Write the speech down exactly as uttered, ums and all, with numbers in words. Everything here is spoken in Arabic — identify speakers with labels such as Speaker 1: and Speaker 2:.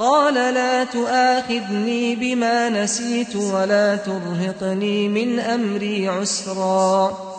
Speaker 1: قال لا تؤاخذني بما نسيت ولا ترهقني من أمري عسرا